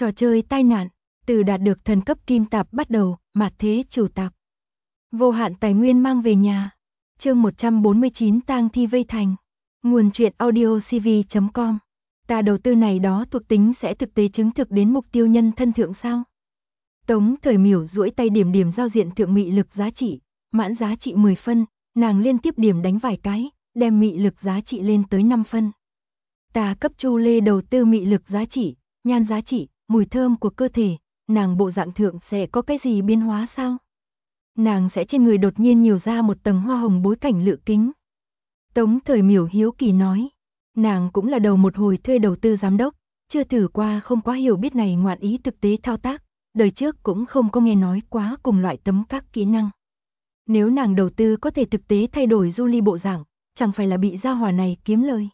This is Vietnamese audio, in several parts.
Trò chơi tai nạn, từ đạt được thần cấp kim tạp bắt đầu, mạt thế chủ tạp. Vô hạn tài nguyên mang về nhà. Chương 149 tang thi vây thành. Nguồn truyện audio cv.com. Ta đầu tư này đó thuộc tính sẽ thực tế chứng thực đến mục tiêu nhân thân thượng sao? Tống Thời Miểu duỗi tay điểm điểm giao diện thượng mị lực giá trị, mãn giá trị 10 phân, nàng liên tiếp điểm đánh vài cái, đem mị lực giá trị lên tới 5 phân. Ta cấp Chu Lê đầu tư mị lực giá trị, nhan giá trị, mùi thơm của cơ thể, nàng bộ dạng thượng sẽ có cái gì biến hóa sao? Nàng sẽ trên người đột nhiên nhiều ra một tầng hoa hồng bối cảnh lự kính. Tống Thời Miểu hiếu kỳ nói, nàng cũng là đầu một hồi thuê đầu tư giám đốc, chưa thử qua không quá hiểu biết này ngoạn ý thực tế thao tác, đời trước cũng không có nghe nói quá cùng loại tấm các kỹ năng. Nếu nàng đầu tư có thể thực tế thay đổi Julie bộ dạng, chẳng phải là bị gia hỏa này kiếm lời.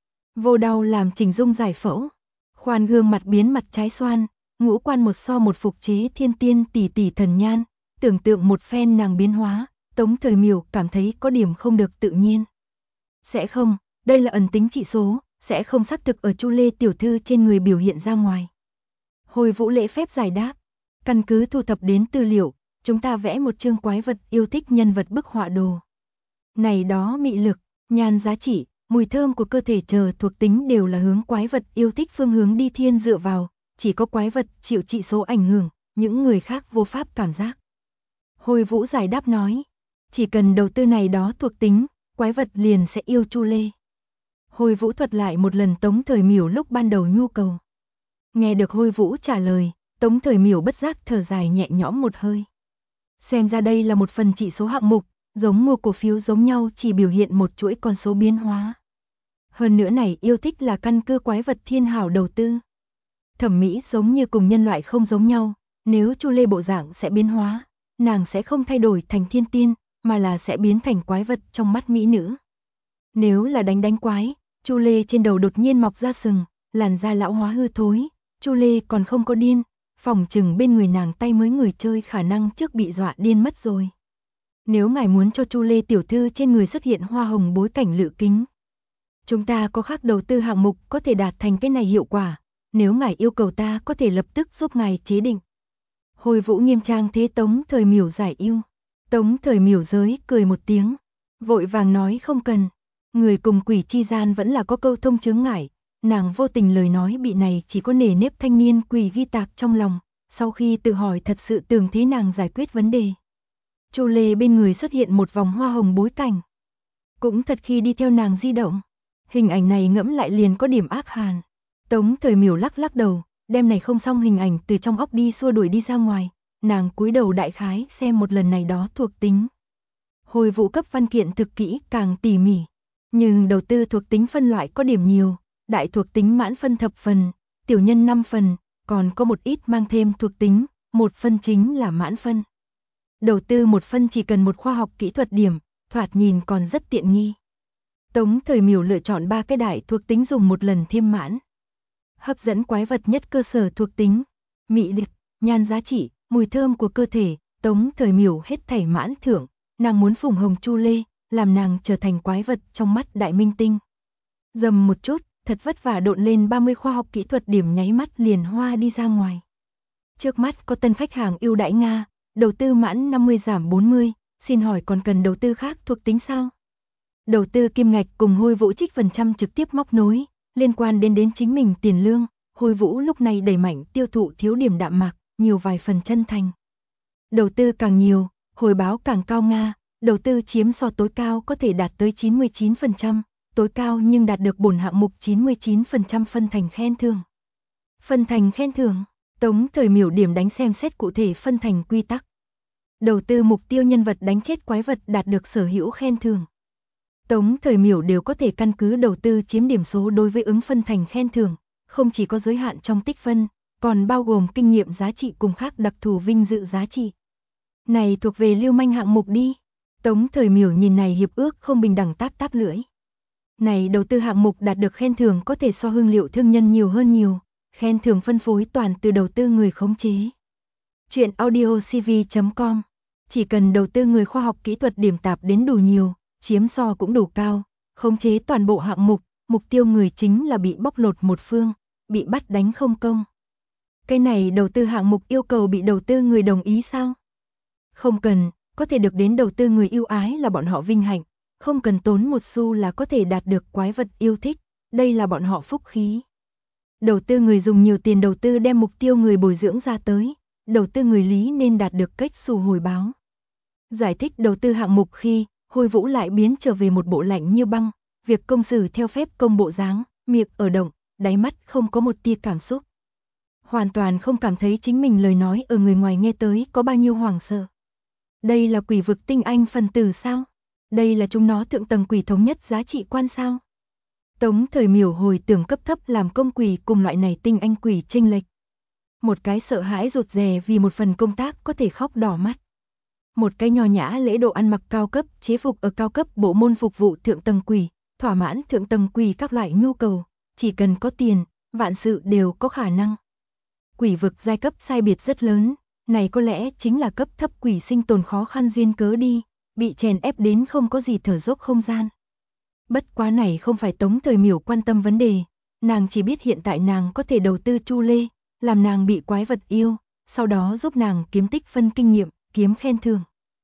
Vô đau làm Trình Dung giải phẫu, khoan gương mặt biến mặt trái xoan, ngũ quan một so một phục chế thiên tiên tỷ tỷ thần nhan, tưởng tượng một phen nàng biến hóa, Tống Thời Miểu cảm thấy có điểm không được tự nhiên. Sẽ không, đây là ẩn tính trị số, sẽ không xác thực ở Chu Lê tiểu thư trên người biểu hiện ra ngoài. Hồi Vũ lễ phép giải đáp, căn cứ thu thập đến tư liệu, chúng ta vẽ một chương quái vật yêu thích nhân vật bức họa đồ. Này đó mị lực, nhan giá trị, mùi thơm của cơ thể chờ thuộc tính đều là hướng quái vật yêu thích phương hướng đi thiên dựa vào, chỉ có quái vật chịu trị số ảnh hưởng, những người khác vô pháp cảm giác. Hồi Vũ giải đáp nói, chỉ cần đầu tư này đó thuộc tính, quái vật liền sẽ yêu Chu Lê. Hồi Vũ thuật lại một lần Tống Thời Miểu lúc ban đầu nhu cầu. Nghe được Hồi Vũ trả lời, Tống Thời Miểu bất giác thở dài nhẹ nhõm một hơi. Xem ra đây là một phần chỉ số hạng mục, giống mua cổ phiếu giống nhau chỉ biểu hiện một chuỗi con số biến hóa. Hơn nữa này yêu thích là căn cứ quái vật thiên hảo đầu tư. Thẩm mỹ giống như cùng nhân loại không giống nhau, nếu Chu Lê bộ dạng sẽ biến hóa, nàng sẽ không thay đổi thành thiên tiên, mà là sẽ biến thành quái vật trong mắt mỹ nữ. Nếu là đánh quái, Chu Lê trên đầu đột nhiên mọc ra sừng, làn da lão hóa hư thối, Chu Lê còn không có điên, phòng chừng bên người nàng tay mới người chơi khả năng trước bị dọa điên mất rồi. Nếu ngài muốn cho Chu Lê tiểu thư trên người xuất hiện hoa hồng bối cảnh lự kính, chúng ta có khác đầu tư hạng mục có thể đạt thành cái này hiệu quả, nếu ngài yêu cầu ta có thể lập tức giúp ngài chế định. Hồi Vũ nghiêm trang thế Tống Thời Miểu giải yêu. Tống Thời Miểu giới cười một tiếng, vội vàng nói không cần. Người cùng quỷ chi gian vẫn là có câu thông chướng ngại, nàng vô tình lời nói bị này chỉ có nề nếp thanh niên quỷ ghi tạc trong lòng, sau khi tự hỏi thật sự tưởng thế nàng giải quyết vấn đề. Chu Lê bên người xuất hiện một vòng hoa hồng bối cảnh. Cũng thật khi đi theo nàng di động, hình ảnh này ngẫm lại liền có điểm ác hàn. Tống Thời Miểu lắc đầu, đem này không xong hình ảnh từ trong óc đi xua đuổi đi ra ngoài, nàng cúi đầu đại khái xem một lần này đó thuộc tính. Hồi Vũ cấp văn kiện thực kỹ càng tỉ mỉ, nhưng đầu tư thuộc tính phân loại có điểm nhiều, đại thuộc tính mãn phân thập phần, tiểu nhân 5 phần, còn có một ít mang thêm thuộc tính, 1 phân chính là mãn phân. Đầu tư 1 phân chỉ cần một khoa học kỹ thuật điểm, thoạt nhìn còn rất tiện nghi. Tống Thời Miểu lựa chọn 3 cái đại thuộc tính dùng một lần thêm mãn. Hấp dẫn quái vật nhất cơ sở thuộc tính, mị lực, nhan giá trị, mùi thơm của cơ thể, Tống Thời Miểu hết thảy mãn thưởng, nàng muốn phủng hồng Chu Lê, làm nàng trở thành quái vật trong mắt đại minh tinh. Dầm một chút, thật vất vả độn lên 30 khoa học kỹ thuật điểm nháy mắt liền hoa đi ra ngoài. Trước mắt có tân khách hàng ưu đãi Nga, đầu tư mãn 50 giảm 40, xin hỏi còn cần đầu tư khác thuộc tính sao? Đầu tư kim ngạch cùng Hồi Vũ trích phần trăm trực tiếp móc nối, liên quan đến chính mình tiền lương, Hồi Vũ lúc này đẩy mạnh tiêu thụ thiếu điểm đạm mạc, nhiều vài phần chân thành. Đầu tư càng nhiều, hồi báo càng cao Nga, đầu tư chiếm so tối cao có thể đạt tới 99%, tối cao nhưng đạt được bổn hạng mục 99% phân thành khen thưởng. Phân thành khen thưởng, Tống Thời Miểu điểm đánh xem xét cụ thể phân thành quy tắc. Đầu tư mục tiêu nhân vật đánh chết quái vật đạt được sở hữu khen thưởng. Tống Thời Miểu đều có thể căn cứ đầu tư chiếm điểm số đối với ứng phân thành khen thưởng, không chỉ có giới hạn trong tích phân, còn bao gồm kinh nghiệm giá trị cùng khác đặc thù vinh dự giá trị. Này thuộc về lưu manh hạng mục đi. Tống Thời Miểu nhìn này hiệp ước không bình đẳng táp lưỡi. Này đầu tư hạng mục đạt được khen thưởng có thể so hương liệu thương nhân nhiều hơn nhiều, khen thưởng phân phối toàn từ đầu tư người khống chế. Chuyện audio cv.com, chỉ cần đầu tư người khoa học kỹ thuật điểm tạp đến đủ nhiều, chiếm so cũng đủ cao, khống chế toàn bộ hạng mục, mục tiêu người chính là bị bóc lột một phương, bị bắt đánh không công. Cái này đầu tư hạng mục yêu cầu bị đầu tư người đồng ý sao? Không cần, có thể được đến đầu tư người yêu ái là bọn họ vinh hạnh, không cần tốn một xu là có thể đạt được quái vật yêu thích, đây là bọn họ phúc khí. Đầu tư người dùng nhiều tiền đầu tư đem mục tiêu người bồi dưỡng ra tới, đầu tư người lý nên đạt được cách xu hồi báo. Giải thích đầu tư hạng mục khi, Hồi Vũ lại biến trở về một bộ lạnh như băng, việc công xử theo phép công bộ dáng, miệng ở động, đáy mắt không có một tia cảm xúc. Hoàn toàn không cảm thấy chính mình lời nói ở người ngoài nghe tới có bao nhiêu hoảng sợ. Đây là quỷ vực tinh anh phần tử sao? Đây là chúng nó thượng tầng quỷ thống nhất giá trị quan sao? Tống Thời Miểu hồi tưởng cấp thấp làm công quỷ cùng loại này tinh anh quỷ chênh lệch. Một cái sợ hãi rụt rè vì một phần công tác có thể khóc đỏ mắt. Một cái nho nhã lễ độ ăn mặc cao cấp, chế phục ở cao cấp bộ môn phục vụ thượng tầng quỷ, thỏa mãn thượng tầng quỷ các loại nhu cầu, chỉ cần có tiền, vạn sự đều có khả năng. Quỷ vực giai cấp sai biệt rất lớn, này có lẽ chính là cấp thấp quỷ sinh tồn khó khăn duyên cớ đi, bị chèn ép đến không có gì thở dốc không gian. Bất quá này không phải Tống Thời Miểu quan tâm vấn đề, nàng chỉ biết hiện tại nàng có thể đầu tư Chu Lê, làm nàng bị quái vật yêu, sau đó giúp nàng kiếm tích phân kinh nghiệm, kiếm khen thưởng.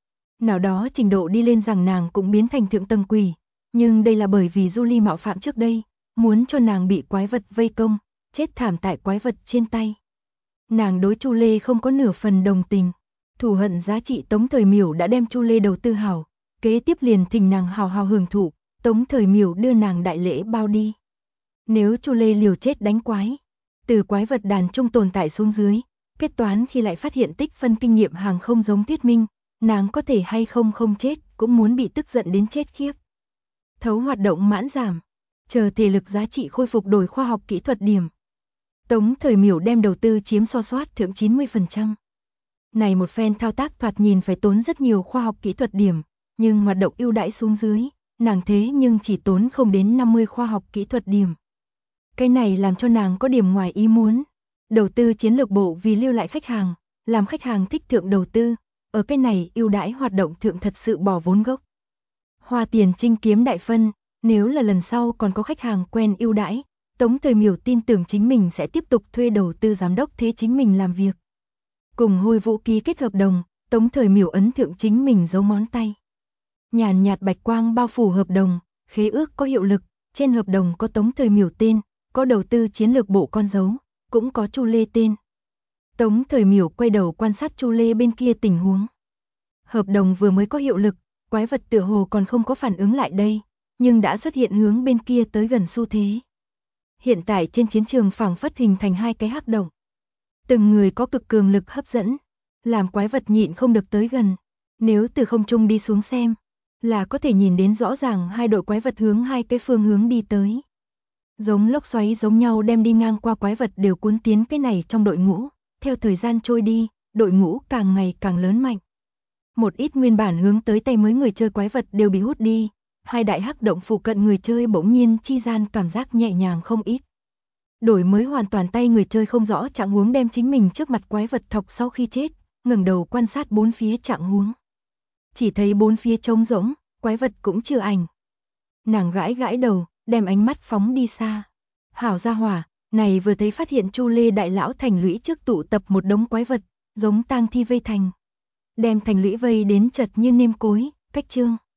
Nào đó trình độ đi lên rằng nàng cũng biến thành thượng tầng quỷ, nhưng đây là bởi vì Julie mạo phạm trước đây, muốn cho nàng bị quái vật vây công, chết thảm tại quái vật trên tay. Nàng đối Chu Lê không có nửa phần đồng tình, thù hận giá trị Tống Thời Miểu đã đem Chu Lê đầu tư hảo, kế tiếp liền thỉnh nàng hào hào hưởng thụ, Tống Thời Miểu đưa nàng đại lễ bao đi. Nếu Chu Lê liều chết đánh quái, từ quái vật đàn trung tồn tại xuống dưới, kết toán khi lại phát hiện tích phân kinh nghiệm hàng không giống thuyết minh, nàng có thể hay không không chết, cũng muốn bị tức giận đến chết khiếp. Thấu hoạt động mãn giảm, chờ thể lực giá trị khôi phục đổi khoa học kỹ thuật điểm. Tống Thời Miểu đem đầu tư chiếm so soát thượng 90%. Này một phen thao tác thoạt nhìn phải tốn rất nhiều khoa học kỹ thuật điểm, nhưng hoạt động ưu đãi xuống dưới, nàng thế nhưng chỉ tốn không đến 50 khoa học kỹ thuật điểm. Cái này làm cho nàng có điểm ngoài ý muốn. Đầu tư chiến lược bộ vì lưu lại khách hàng, làm khách hàng thích thượng đầu tư, ở cái này ưu đãi hoạt động thượng thật sự bỏ vốn gốc. Hoa tiền trinh kiếm đại phân, nếu là lần sau còn có khách hàng quen ưu đãi, Tống Thời Miểu tin tưởng chính mình sẽ tiếp tục thuê đầu tư giám đốc thế chính mình làm việc. Cùng Hồi Vũ ký kết hợp đồng, Tống Thời Miểu ấn thượng chính mình dấu ngón tay. Nhàn nhạt bạch quang bao phủ hợp đồng, khế ước có hiệu lực, trên hợp đồng có Tống Thời Miểu tên, có đầu tư chiến lược bộ con dấu, cũng có Chu Lê tên. Tống Thời Miểu quay đầu quan sát Chu Lê bên kia tình huống. Hợp đồng vừa mới có hiệu lực, quái vật tựa hồ còn không có phản ứng lại đây, nhưng đã xuất hiện hướng bên kia tới gần xu thế. Hiện tại trên chiến trường phảng phất hình thành hai cái hắc động. Từng người có cực cường lực hấp dẫn, làm quái vật nhịn không được tới gần. Nếu từ không trung đi xuống xem, là có thể nhìn đến rõ ràng hai đội quái vật hướng hai cái phương hướng đi tới. Giống lốc xoáy giống nhau đem đi ngang qua quái vật đều cuốn tiến cái này trong đội ngũ, theo thời gian trôi đi, đội ngũ càng ngày càng lớn mạnh. Một ít nguyên bản hướng tới tay mới người chơi quái vật đều bị hút đi, hai đại hắc động phụ cận người chơi bỗng nhiên chi gian cảm giác nhẹ nhàng không ít. Đổi mới hoàn toàn tay người chơi không rõ trạng huống đem chính mình trước mặt quái vật thọc sau khi chết, ngẩng đầu quan sát bốn phía trạng huống. Chỉ thấy bốn phía trống rỗng, quái vật cũng chưa ảnh. Nàng gãi gãi đầu, đem ánh mắt phóng đi xa. Hảo gia hỏa, này vừa thấy phát hiện Chu Lê đại lão thành lũy trước tụ tập một đống quái vật, giống tang thi vây thành. Đem thành lũy vây đến chật như nêm cối, cách chương.